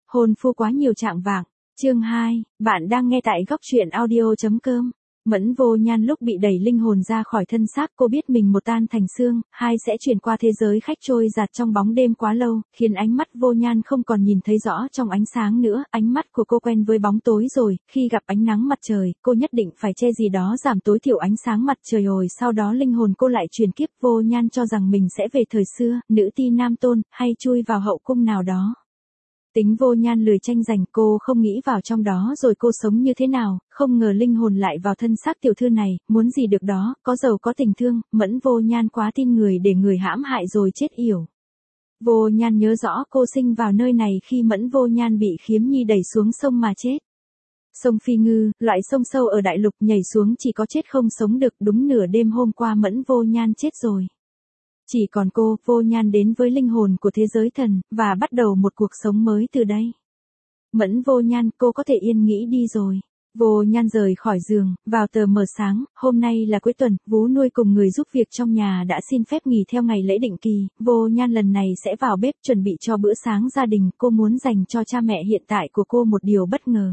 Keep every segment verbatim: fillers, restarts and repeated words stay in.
Hôn phu quá nhiều trạng vạng. Chương hai, bạn đang nghe tại góc truyện audio chấm com. Mẫn Vô Nhan lúc bị đẩy linh hồn ra khỏi thân xác, cô biết mình một tan thành xương, hai sẽ chuyển qua thế giới khách trôi giạt trong bóng đêm quá lâu, khiến ánh mắt Vô Nhan không còn nhìn thấy rõ trong ánh sáng nữa, ánh mắt của cô quen với bóng tối rồi, khi gặp ánh nắng mặt trời, cô nhất định phải che gì đó giảm tối thiểu ánh sáng mặt trời rồi sau đó linh hồn cô lại chuyển kiếp. Vô Nhan cho rằng mình sẽ về thời xưa, nữ ti nam tôn, hay chui vào hậu cung nào đó. Tính Vô Nhan lười tranh giành, cô không nghĩ vào trong đó rồi cô sống như thế nào, không ngờ linh hồn lại vào thân xác tiểu thư này, muốn gì được đó, có giàu có tình thương, Mẫn Vô Nhan quá tin người để người hãm hại rồi chết yểu. Vô Nhan nhớ rõ cô sinh vào nơi này khi Mẫn Vô Nhan bị Khiếm Nhi đẩy xuống sông mà chết. Sông Phi Ngư, loại sông sâu ở đại lục, nhảy xuống chỉ có chết không sống được, đúng nửa đêm hôm qua Mẫn Vô Nhan chết rồi. Chỉ còn cô, Vô Nhan đến với linh hồn của thế giới thần, và bắt đầu một cuộc sống mới từ đây. Mẫn Vô Nhan, cô có thể yên nghĩ đi rồi. Vô Nhan rời khỏi giường, vào tờ mờ sáng, hôm nay là cuối tuần, vú nuôi cùng người giúp việc trong nhà đã xin phép nghỉ theo ngày lễ định kỳ, Vô Nhan lần này sẽ vào bếp chuẩn bị cho bữa sáng gia đình, cô muốn dành cho cha mẹ hiện tại của cô một điều bất ngờ.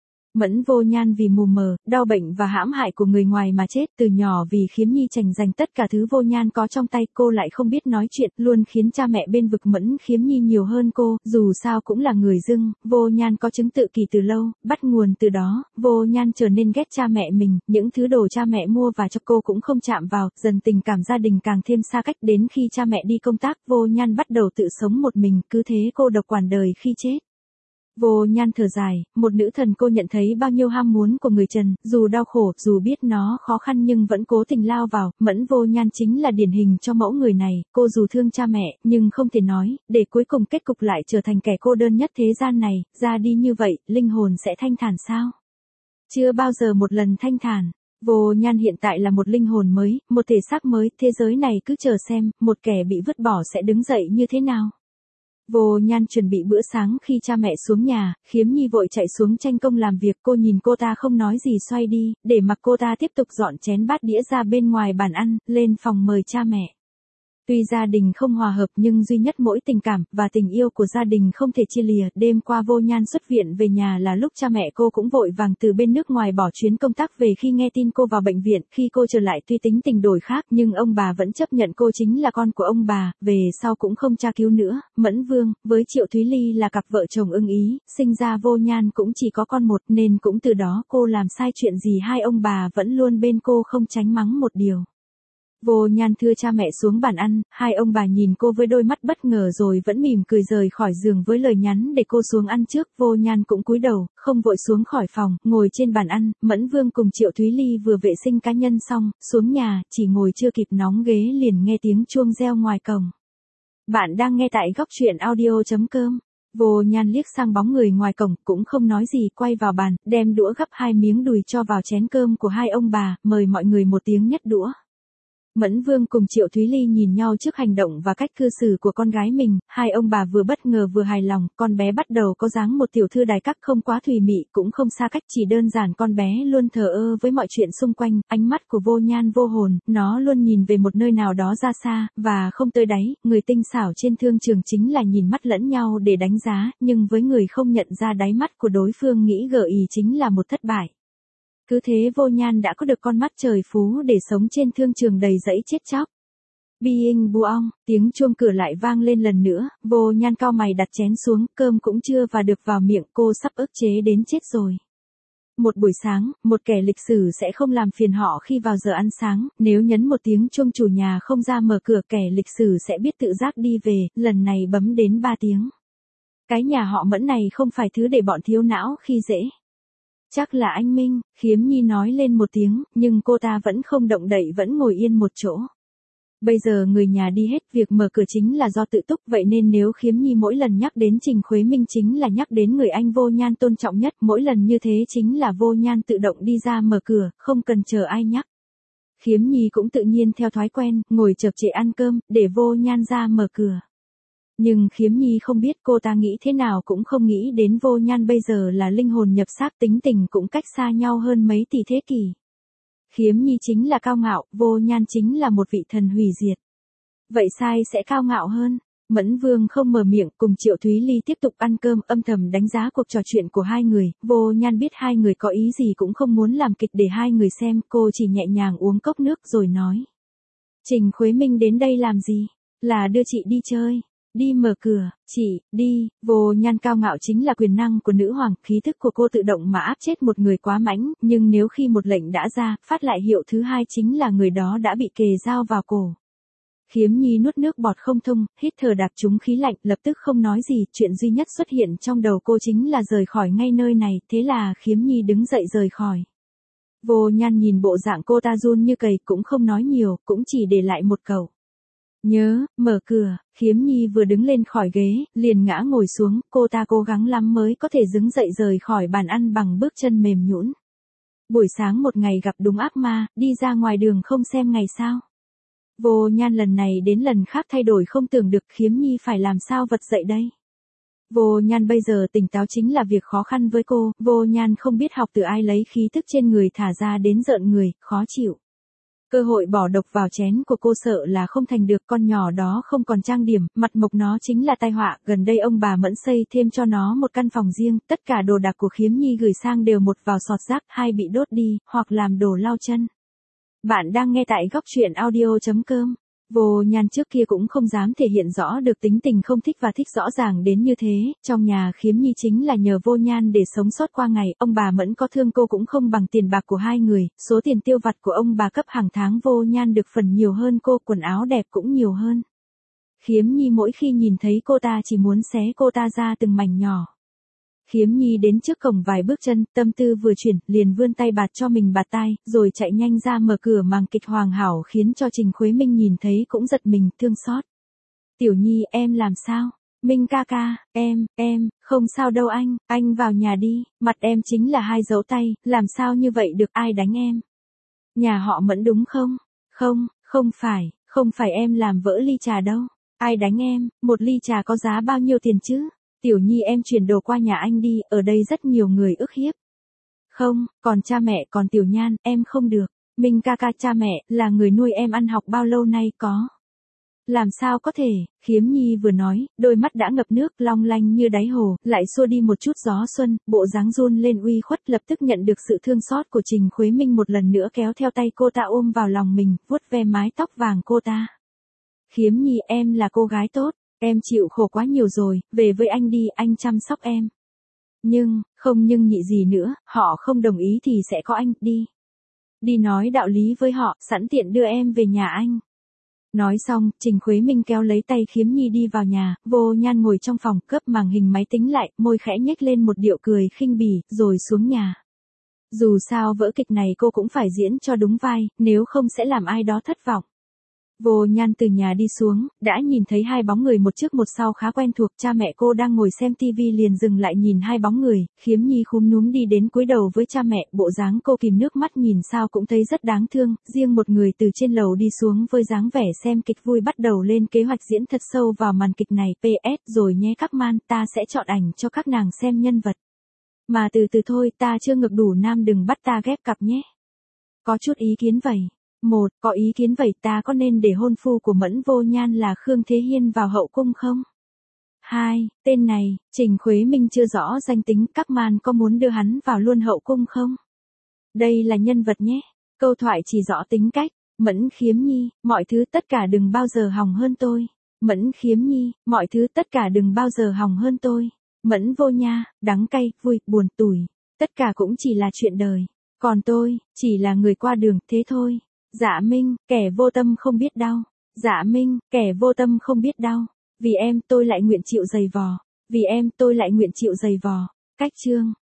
Mẫn Vô Nhan vì mù mờ, đau bệnh và hãm hại của người ngoài mà chết, từ nhỏ vì Khiếm Nhi tranh giành tất cả thứ Vô Nhan có trong tay, cô lại không biết nói chuyện, luôn khiến cha mẹ bên vực Mẫn Khiếm Nhi nhiều hơn cô, dù sao cũng là người dưng. Vô Nhan có chứng tự kỷ từ lâu, bắt nguồn từ đó, Vô Nhan trở nên ghét cha mẹ mình, những thứ đồ cha mẹ mua và cho cô cũng không chạm vào, dần tình cảm gia đình càng thêm xa cách, đến khi cha mẹ đi công tác, Vô Nhan bắt đầu tự sống một mình, cứ thế cô độc quản đời khi chết. Vô Nhan thở dài, một nữ thần cô nhận thấy bao nhiêu ham muốn của người trần, dù đau khổ, dù biết nó khó khăn nhưng vẫn cố tình lao vào, Mẫn Vô Nhan chính là điển hình cho mẫu người này, cô dù thương cha mẹ, nhưng không thể nói, để cuối cùng kết cục lại trở thành kẻ cô đơn nhất thế gian này, ra đi như vậy, linh hồn sẽ thanh thản sao? Chưa bao giờ một lần thanh thản. Vô Nhan hiện tại là một linh hồn mới, một thể xác mới, thế giới này cứ chờ xem, một kẻ bị vứt bỏ sẽ đứng dậy như thế nào. Vô Nhan chuẩn bị bữa sáng khi cha mẹ xuống nhà, Khiếm Nhi vội chạy xuống tranh công làm việc, cô nhìn cô ta không nói gì xoay đi, để mặc cô ta tiếp tục dọn chén bát đĩa ra bên ngoài bàn ăn, lên phòng mời cha mẹ. Tuy gia đình không hòa hợp nhưng duy nhất mỗi tình cảm và tình yêu của gia đình không thể chia lìa. Đêm qua Vô Nhan xuất viện về nhà là lúc cha mẹ cô cũng vội vàng từ bên nước ngoài bỏ chuyến công tác về khi nghe tin cô vào bệnh viện. Khi cô trở lại tuy tính tình đổi khác nhưng ông bà vẫn chấp nhận cô chính là con của ông bà, về sau cũng không tra cứu nữa. Mẫn Vương với Triệu Thúy Ly là cặp vợ chồng ưng ý, sinh ra Vô Nhan cũng chỉ có con một nên cũng từ đó cô làm sai chuyện gì hai ông bà vẫn luôn bên cô không tránh mắng một điều. Vô Nhan thưa cha mẹ xuống bàn ăn, hai ông bà nhìn cô với đôi mắt bất ngờ rồi vẫn mỉm cười rời khỏi giường với lời nhắn để cô xuống ăn trước. Vô Nhan cũng cúi đầu, không vội xuống khỏi phòng, ngồi trên bàn ăn. Mẫn Vương cùng Triệu Thúy Ly vừa vệ sinh cá nhân xong, xuống nhà, chỉ ngồi chưa kịp nóng ghế liền nghe tiếng chuông reo ngoài cổng. Bạn đang nghe tại góc truyện audio chấm com. Vô Nhan liếc sang bóng người ngoài cổng, cũng không nói gì, quay vào bàn, đem đũa gắp hai miếng đùi cho vào chén cơm của hai ông bà, mời mọi người một tiếng nhất đũa. Mẫn Vương cùng Triệu Thúy Ly nhìn nhau trước hành động và cách cư xử của con gái mình, hai ông bà vừa bất ngờ vừa hài lòng, con bé bắt đầu có dáng một tiểu thư đài các, không quá thùy mị, cũng không xa cách, chỉ đơn giản con bé luôn thờ ơ với mọi chuyện xung quanh, ánh mắt của Vô Nhan vô hồn, nó luôn nhìn về một nơi nào đó ra xa, và không tới đáy, người tinh xảo trên thương trường chính là nhìn mắt lẫn nhau để đánh giá, nhưng với người không nhận ra đáy mắt của đối phương nghĩ gợi ý chính là một thất bại. Cứ thế Vô Nhan đã có được con mắt trời phú để sống trên thương trường đầy rẫy chết chóc. Being buong, tiếng chuông cửa lại vang lên lần nữa, Vô Nhan cau mày đặt chén xuống, cơm cũng chưa và được vào miệng, cô sắp ức chế đến chết rồi. Một buổi sáng, một kẻ lịch sử sẽ không làm phiền họ khi vào giờ ăn sáng, nếu nhấn một tiếng chuông chủ nhà không ra mở cửa, kẻ lịch sử sẽ biết tự giác đi về, lần này bấm đến ba tiếng. Cái nhà họ Mẫn này không phải thứ để bọn thiếu não khi dễ. Chắc là anh Minh, Khiếm Nhi nói lên một tiếng, nhưng cô ta vẫn không động đậy, vẫn ngồi yên một chỗ. Bây giờ người nhà đi hết, việc mở cửa chính là do tự túc, vậy nên nếu Khiếm Nhi mỗi lần nhắc đến Trình Khuế Minh chính là nhắc đến người anh Vô Nhan tôn trọng nhất, mỗi lần như thế chính là Vô Nhan tự động đi ra mở cửa, không cần chờ ai nhắc. Khiếm Nhi cũng tự nhiên theo thói quen, ngồi chợp trệ ăn cơm, để Vô Nhan ra mở cửa. Nhưng Khiếm Nhi không biết cô ta nghĩ thế nào cũng không nghĩ đến Vô Nhan bây giờ là linh hồn nhập xác, tính tình cũng cách xa nhau hơn mấy tỷ thế kỷ. Khiếm Nhi chính là cao ngạo, Vô Nhan chính là một vị thần hủy diệt. Vậy sai sẽ cao ngạo hơn. Mẫn Vương không mở miệng, cùng Triệu Thúy Ly tiếp tục ăn cơm, âm thầm đánh giá cuộc trò chuyện của hai người. Vô Nhan biết hai người có ý gì cũng không muốn làm kịch để hai người xem, cô chỉ nhẹ nhàng uống cốc nước rồi nói. Trình Khuế Minh đến đây làm gì? Là đưa chị đi chơi. Đi mở cửa, chị, đi. Vô Nhan cao ngạo chính là quyền năng của nữ hoàng, khí thức của cô tự động mà áp chết một người quá mãnh, nhưng nếu khi một lệnh đã ra, phát lại hiệu thứ hai chính là người đó đã bị kề dao vào cổ. Khiếm Nhi nuốt nước bọt không thông, hít thở đạp trúng khí lạnh, lập tức không nói gì, chuyện duy nhất xuất hiện trong đầu cô chính là rời khỏi ngay nơi này, thế là Khiếm Nhi đứng dậy rời khỏi. Vô Nhan nhìn bộ dạng cô ta run như cầy, cũng không nói nhiều, cũng chỉ để lại một câu. Nhớ, mở cửa. Khiếm Nhi vừa đứng lên khỏi ghế, liền ngã ngồi xuống, cô ta cố gắng lắm mới có thể đứng dậy rời khỏi bàn ăn bằng bước chân mềm nhũn. Buổi sáng một ngày gặp đúng ác ma, đi ra ngoài đường không xem ngày sao. Vô Nhan lần này đến lần khác thay đổi không tưởng được, Khiếm Nhi phải làm sao vật dậy đây. Vô Nhan bây giờ tỉnh táo chính là việc khó khăn với cô, Vô Nhan không biết học từ ai lấy khí thức trên người thả ra đến rợn người, khó chịu. Cơ hội bỏ độc vào chén của cô sợ là không thành được, con nhỏ đó không còn trang điểm, mặt mộc nó chính là tai họa, gần đây ông bà Mẫn xây thêm cho nó một căn phòng riêng, tất cả đồ đạc của Khiếm Nhi gửi sang đều một vào sọt rác, hai bị đốt đi, hoặc làm đồ lau chân. Bạn đang nghe tại góc truyện audio chấm com. Vô Nhan trước kia cũng không dám thể hiện rõ được tính tình không thích và thích rõ ràng đến như thế, trong nhà Khiếm Nhi chính là nhờ Vô Nhan để sống sót qua ngày, ông bà Mẫn có thương cô cũng không bằng tiền bạc của hai người, số tiền tiêu vặt của ông bà cấp hàng tháng Vô Nhan được phần nhiều hơn cô, quần áo đẹp cũng nhiều hơn. Khiếm Nhi mỗi khi nhìn thấy cô ta chỉ muốn xé cô ta ra từng mảnh nhỏ. Khiếm Nhi đến trước cổng vài bước chân, tâm tư vừa chuyển, liền vươn tay bạt cho mình bạt tai, rồi chạy nhanh ra mở cửa, màn kịch hoàn hảo khiến cho Trình Khuế Minh nhìn thấy cũng giật mình, thương xót. Tiểu Nhi, em làm sao? Minh ca ca, em, em, không sao đâu anh, anh vào nhà đi, mặt em chính là hai dấu tay, làm sao như vậy được, ai đánh em? Nhà họ Mẫn đúng không? Không, không phải, không phải em làm vỡ ly trà đâu. Ai đánh em, một ly trà có giá bao nhiêu tiền chứ? Tiểu Nhi em chuyển đồ qua nhà anh đi, ở đây rất nhiều người ức hiếp. Không, còn cha mẹ, còn Tiểu Nhan, em không được. Minh ca ca, cha mẹ, là người nuôi em ăn học bao lâu nay có. Làm sao có thể, Khiếm Nhi vừa nói, đôi mắt đã ngập nước, long lanh như đáy hồ, lại xua đi một chút gió xuân, bộ dáng run lên uy khuất, lập tức nhận được sự thương xót của Trình Khuế Minh, một lần nữa kéo theo tay cô ta ôm vào lòng mình, vuốt ve mái tóc vàng cô ta. Khiếm Nhi, em là cô gái tốt. Em chịu khổ quá nhiều rồi, về với anh đi, anh chăm sóc em. Nhưng, không nhưng nhị gì nữa, họ không đồng ý thì sẽ có anh, đi. Đi nói đạo lý với họ, sẵn tiện đưa em về nhà anh. Nói xong, Trình Khuế Minh kéo lấy tay Khiếm Nhi đi vào nhà, Vô Nhan ngồi trong phòng, cướp màn hình máy tính lại, môi khẽ nhếch lên một điệu cười khinh bỉ, rồi xuống nhà. Dù sao vở kịch này cô cũng phải diễn cho đúng vai, nếu không sẽ làm ai đó thất vọng. Vô Nhan từ nhà đi xuống, đã nhìn thấy hai bóng người một trước một sau khá quen thuộc, cha mẹ cô đang ngồi xem tivi liền dừng lại nhìn hai bóng người, Khiếm Nhi khúm núm đi đến cúi đầu với cha mẹ, bộ dáng cô kìm nước mắt nhìn sao cũng thấy rất đáng thương, riêng một người từ trên lầu đi xuống với dáng vẻ xem kịch vui bắt đầu lên kế hoạch diễn thật sâu vào màn kịch này, pê ét rồi nhé các man, ta sẽ chọn ảnh cho các nàng xem nhân vật. Mà từ từ thôi, ta chưa ngực đủ nam đừng bắt ta ghép cặp nhé. Có chút ý kiến vậy. Một, có ý kiến vậy ta có nên để hôn phu của Mẫn Vô Nhan là Khương Thế Hiên vào hậu cung không? Hai, tên này, Trình Khuế Minh chưa rõ danh tính, các man có muốn đưa hắn vào luôn hậu cung không? Đây là nhân vật nhé. Câu thoại chỉ rõ tính cách. Mẫn Khiếm Nhi, mọi thứ tất cả đừng bao giờ hỏng hơn tôi. Mẫn Khiếm Nhi, mọi thứ tất cả đừng bao giờ hỏng hơn tôi. Mẫn Vô Nha, đắng cay, vui, buồn, tủi. Tất cả cũng chỉ là chuyện đời. Còn tôi, chỉ là người qua đường, thế thôi. Dạ Minh, kẻ vô tâm không biết đau. Dạ Minh, kẻ vô tâm không biết đau. Vì em tôi lại nguyện chịu dày vò. Vì em tôi lại nguyện chịu dày vò. Cách chương.